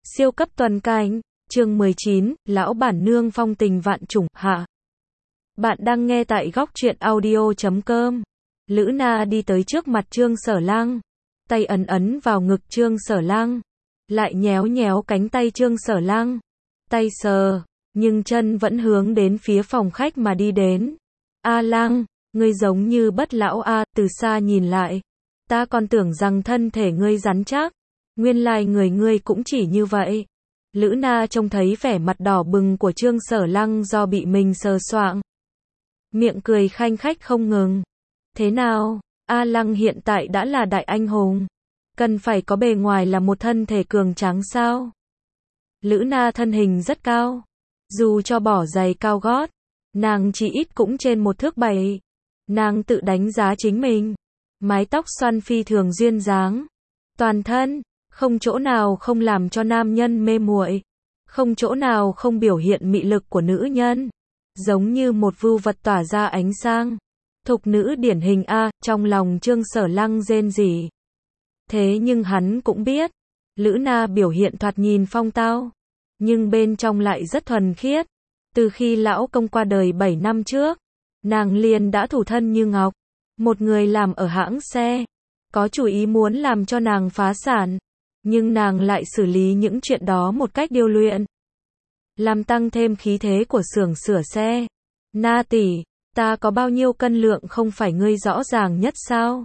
Siêu cấp tuần cảnh, chương 19, lão bản nương phong tình vạn trùng, hạ. Bạn đang nghe tại góc truyện audio.com. Lữ Na đi tới trước mặt Trương Sở Lăng, tay ấn ấn vào ngực Trương Sở Lăng, lại nhéo nhéo cánh tay Trương Sở Lăng, tay sờ, nhưng chân vẫn hướng đến phía phòng khách mà đi đến. A Lăng, ngươi giống như bất lão a, từ xa nhìn lại, ta còn tưởng rằng thân thể ngươi rắn chắc, nguyên lai người ngươi cũng chỉ như vậy. Lữ Na trông thấy vẻ mặt đỏ bừng của Trương Sở Lăng do bị mình sờ soạng, miệng cười khanh khách không ngừng. Thế nào, A Lăng hiện tại đã là đại anh hùng, cần phải có bề ngoài là một thân thể cường tráng sao? Lữ Na thân hình rất cao, dù cho bỏ giày cao gót, nàng chỉ ít cũng trên 1 thước 7. Nàng tự đánh giá chính mình, mái tóc xoăn phi thường duyên dáng, toàn thân, không chỗ nào không làm cho nam nhân mê muội, không chỗ nào không biểu hiện mị lực của nữ nhân, giống như một vưu vật tỏa ra ánh sáng. Thục nữ điển hình a, trong lòng Trương Sở Lăng rên rỉ. Thế nhưng hắn cũng biết, Lữ Na biểu hiện thoạt nhìn phong tao, nhưng bên trong lại rất thuần khiết. Từ khi lão công qua đời 7 năm trước, nàng liền đã thủ thân như ngọc. Một người làm ở hãng xe, có chủ ý muốn làm cho nàng phá sản, nhưng nàng lại xử lý những chuyện đó một cách điêu luyện, làm tăng thêm khí thế của xưởng sửa xe. Na tỷ, ta có bao nhiêu cân lượng không phải ngươi rõ ràng nhất sao?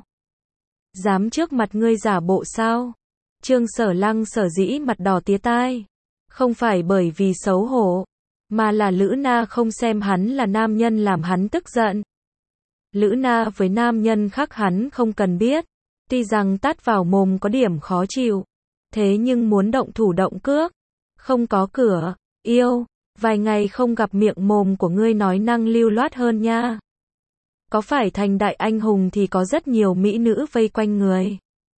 Dám trước mặt ngươi giả bộ sao? Trương Sở Lăng sở dĩ mặt đỏ tía tai, không phải bởi vì xấu hổ, mà là Lữ Na không xem hắn là nam nhân làm hắn tức giận. Lữ Na với nam nhân khác hắn không cần biết, tuy rằng tát vào mồm có điểm khó chịu, thế nhưng muốn động thủ động cước, không có cửa, yêu, vài ngày không gặp miệng mồm của ngươi nói năng lưu loát hơn nha. Có phải thành đại anh hùng thì có rất nhiều mỹ nữ vây quanh người,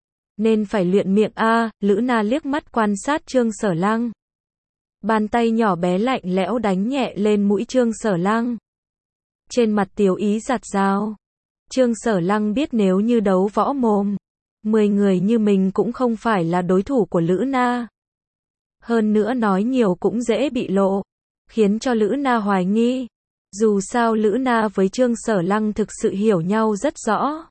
nên phải luyện miệng a. Lữ Na liếc mắt quan sát Trương Sở Lăng, bàn tay nhỏ bé lạnh lẽo đánh nhẹ lên mũi Trương Sở Lăng. Trên mặt tiểu ý giặt rào. Trương Sở Lăng biết nếu như đấu võ mồm, 10 người như mình cũng không phải là đối thủ của Lữ Na. Hơn nữa nói nhiều cũng dễ bị lộ, khiến cho Lữ Na hoài nghi. Dù sao Lữ Na với Trương Sở Lăng thực sự hiểu nhau rất rõ.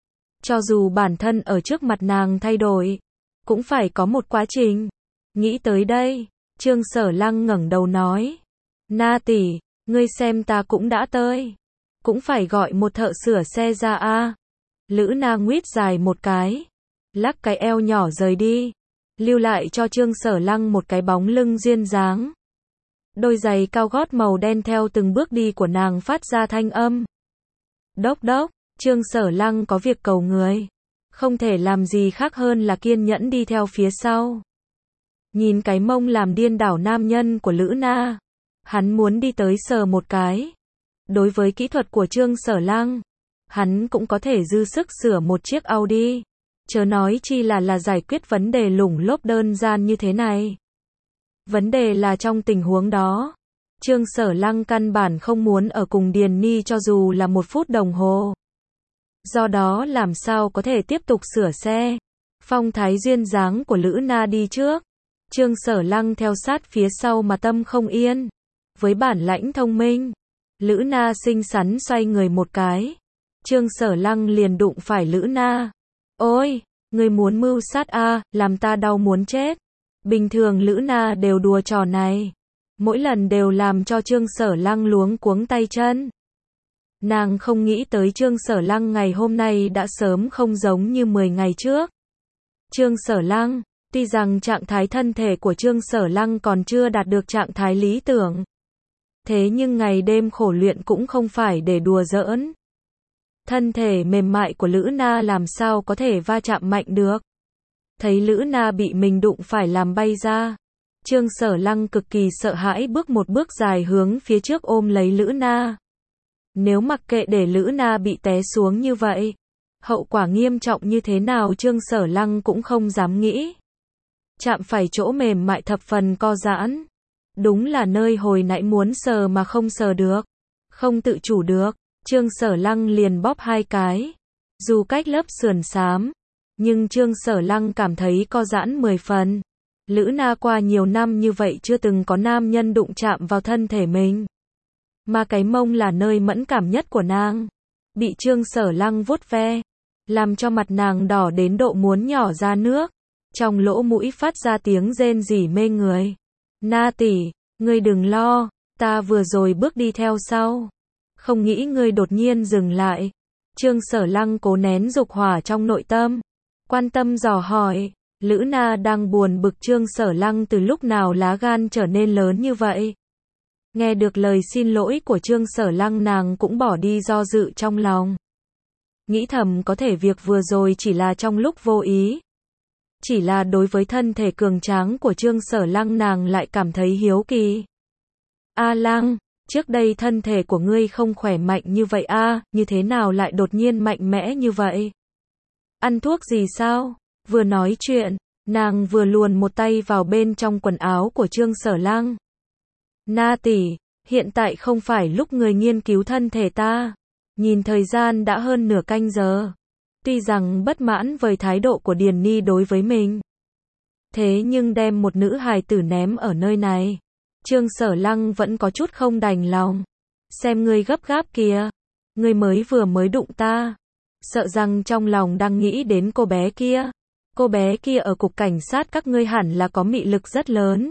Cho dù bản thân ở trước mặt nàng thay đổi, cũng phải có một quá trình. Nghĩ tới đây, Trương Sở Lăng ngẩng đầu nói, Na tỷ, ngươi xem ta cũng đã tới, cũng phải gọi một thợ sửa xe ra a. Lữ Na nguyết dài một cái, lắc cái eo nhỏ rời đi, lưu lại cho Trương Sở Lăng một cái bóng lưng duyên dáng. Đôi giày cao gót màu đen theo từng bước đi của nàng phát ra thanh âm. Đốc đốc, Trương Sở Lăng có việc cầu người, không thể làm gì khác hơn là kiên nhẫn đi theo phía sau. Nhìn cái mông làm điên đảo nam nhân của Lữ Na, hắn muốn đi tới sờ một cái. Đối với kỹ thuật của Trương Sở Lăng, hắn cũng có thể dư sức sửa một chiếc Audi, chớ nói chi là giải quyết vấn đề lủng lốp đơn giản như thế này. Vấn đề là trong tình huống đó, Trương Sở Lăng căn bản không muốn ở cùng Điền Ni cho dù là 1 phút đồng hồ. Do đó làm sao có thể tiếp tục sửa xe. Phong thái duyên dáng của Lữ Na đi trước, Trương Sở Lăng theo sát phía sau mà tâm không yên. Với bản lãnh thông minh, Lữ Na xinh xắn xoay người một cái, Trương Sở Lăng liền đụng phải Lữ Na. Ôi, ngươi muốn mưu sát a, làm ta đau muốn chết. Bình thường Lữ Na đều đùa trò này, mỗi lần đều làm cho Trương Sở Lăng luống cuống tay chân. Nàng không nghĩ tới Trương Sở Lăng ngày hôm nay đã sớm không giống như 10 ngày trước. Trương Sở Lăng, tuy rằng trạng thái thân thể của Trương Sở Lăng còn chưa đạt được trạng thái lý tưởng, thế nhưng ngày đêm khổ luyện cũng không phải để đùa giỡn. Thân thể mềm mại của Lữ Na làm sao có thể va chạm mạnh được. Thấy Lữ Na bị mình đụng phải làm bay ra, Trương Sở Lăng cực kỳ sợ hãi bước một bước dài hướng phía trước ôm lấy Lữ Na. Nếu mặc kệ để Lữ Na bị té xuống như vậy, hậu quả nghiêm trọng như thế nào Trương Sở Lăng cũng không dám nghĩ. Chạm phải chỗ mềm mại thập phần co giãn, đúng là nơi hồi nãy muốn sờ mà không sờ được, không tự chủ được, Trương Sở Lăng liền bóp 2 cái. Dù cách lớp sườn xám, nhưng Trương Sở Lăng cảm thấy co giãn 10 phần. Lữ Na qua nhiều năm như vậy chưa từng có nam nhân đụng chạm vào thân thể mình. Mà cái mông là nơi mẫn cảm nhất của nàng. Bị Trương Sở Lăng vuốt ve, làm cho mặt nàng đỏ đến độ muốn nhỏ ra nước. Trong lỗ mũi phát ra tiếng rên rỉ mê người. Na tỷ, ngươi đừng lo, ta vừa rồi bước đi theo sau. Không nghĩ ngươi đột nhiên dừng lại. Trương Sở Lăng cố nén dục hỏa trong nội tâm. Quan tâm dò hỏi, Lữ Na đang buồn bực Trương Sở Lăng từ lúc nào lá gan trở nên lớn như vậy. Nghe được lời xin lỗi của Trương Sở Lăng nàng cũng bỏ đi do dự trong lòng. Nghĩ thầm có thể việc vừa rồi chỉ là trong lúc vô ý. Chỉ là đối với thân thể cường tráng của Trương Sở Lăng nàng lại cảm thấy hiếu kỳ. A Lăng, trước đây thân thể của ngươi không khỏe mạnh như vậy a, như thế nào lại đột nhiên mạnh mẽ như vậy? Ăn thuốc gì sao? Vừa nói chuyện, nàng vừa luồn một tay vào bên trong quần áo của Trương Sở Lăng. Na tỷ, hiện tại không phải lúc người nghiên cứu thân thể ta. Nhìn thời gian đã hơn nửa canh giờ. Tuy rằng bất mãn với thái độ của Điền Ni đối với mình. Thế nhưng đem một nữ hài tử ném ở nơi này. Trương Sở Lăng vẫn có chút không đành lòng. Xem ngươi gấp gáp kìa. Ngươi mới đụng ta. Sợ rằng trong lòng đang nghĩ đến cô bé kia. Cô bé kia ở cục cảnh sát các ngươi hẳn là có mị lực rất lớn.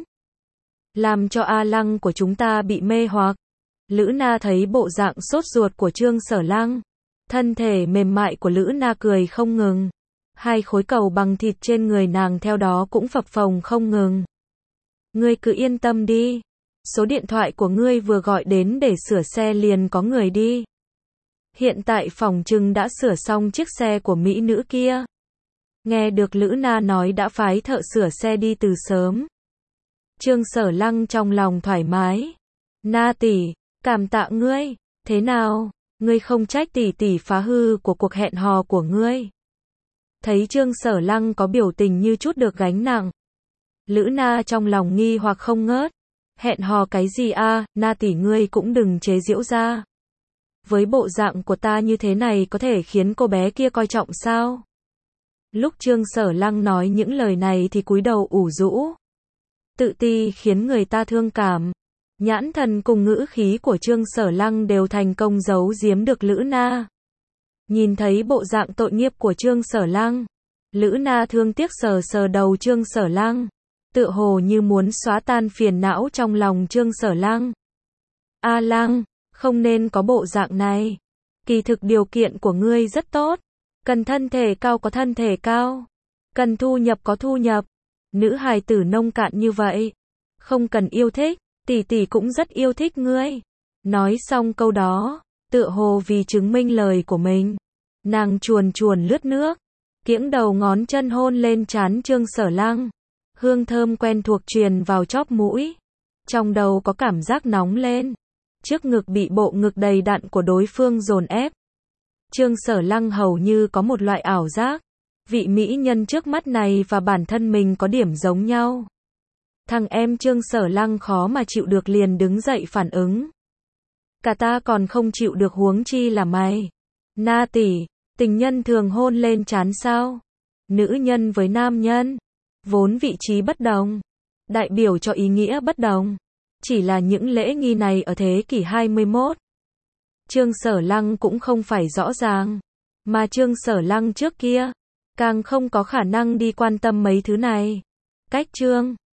Làm cho A Lăng của chúng ta bị mê hoặc. Lữ Na thấy bộ dạng sốt ruột của Trương Sở Lăng. Thân thể mềm mại của Lữ Na cười không ngừng. Hai khối cầu bằng thịt trên người nàng theo đó cũng phập phồng không ngừng. Ngươi cứ yên tâm đi. Số điện thoại của ngươi vừa gọi đến để sửa xe liền có người đi. Hiện tại phòng trưng đã sửa xong chiếc xe của mỹ nữ kia. Nghe được Lữ Na nói đã phái thợ sửa xe đi từ sớm. Trương Sở Lăng trong lòng thoải mái. Na tỷ, cảm tạ ngươi. Thế nào, ngươi không trách tỷ tỷ phá hư của cuộc hẹn hò của ngươi? Thấy Trương Sở Lăng có biểu tình như chút được gánh nặng. Lữ Na trong lòng nghi hoặc không ngớt. Hẹn hò cái gì a, Na tỷ ngươi cũng đừng chế giễu ra. Với bộ dạng của ta như thế này có thể khiến cô bé kia coi trọng sao? Lúc Trương Sở Lăng nói những lời này thì cúi đầu ủ rũ. Tự ti khiến người ta thương cảm. Nhãn thần cùng ngữ khí của Trương Sở Lăng đều thành công giấu giếm được Lữ Na. Nhìn thấy bộ dạng tội nghiệp của Trương Sở Lăng, Lữ Na thương tiếc sờ sờ đầu Trương Sở Lăng, tựa hồ như muốn xóa tan phiền não trong lòng Trương Sở Lăng. A Lăng, không nên có bộ dạng này. Kỳ thực điều kiện của ngươi rất tốt. Cần thân thể cao có thân thể cao. Cần thu nhập có thu nhập. Nữ hài tử nông cạn như vậy. Không cần yêu thích, tỷ tỷ cũng rất yêu thích ngươi. Nói xong câu đó, tựa hồ vì chứng minh lời của mình. Nàng chuồn chuồn lướt nước, kiễng đầu ngón chân hôn lên trán Trương Sở Lăng. Hương thơm quen thuộc truyền vào chóp mũi. Trong đầu có cảm giác nóng lên. Trước ngực bị bộ ngực đầy đặn của đối phương dồn ép. Trương Sở Lăng hầu như có một loại ảo giác. Vị mỹ nhân trước mắt này và bản thân mình có điểm giống nhau. Thằng em Trương Sở Lăng khó mà chịu được liền đứng dậy phản ứng. Cả ta còn không chịu được huống chi là mày. Na tỷ, tình nhân thường hôn lên trán sao? Nữ nhân với nam nhân, vốn vị trí bất đồng, đại biểu cho ý nghĩa bất đồng. Chỉ là những lễ nghi này ở thế kỷ 21. Trương Sở Lăng cũng không phải rõ ràng. Mà Trương Sở Lăng trước kia, càng không có khả năng đi quan tâm mấy thứ này. Cách Trương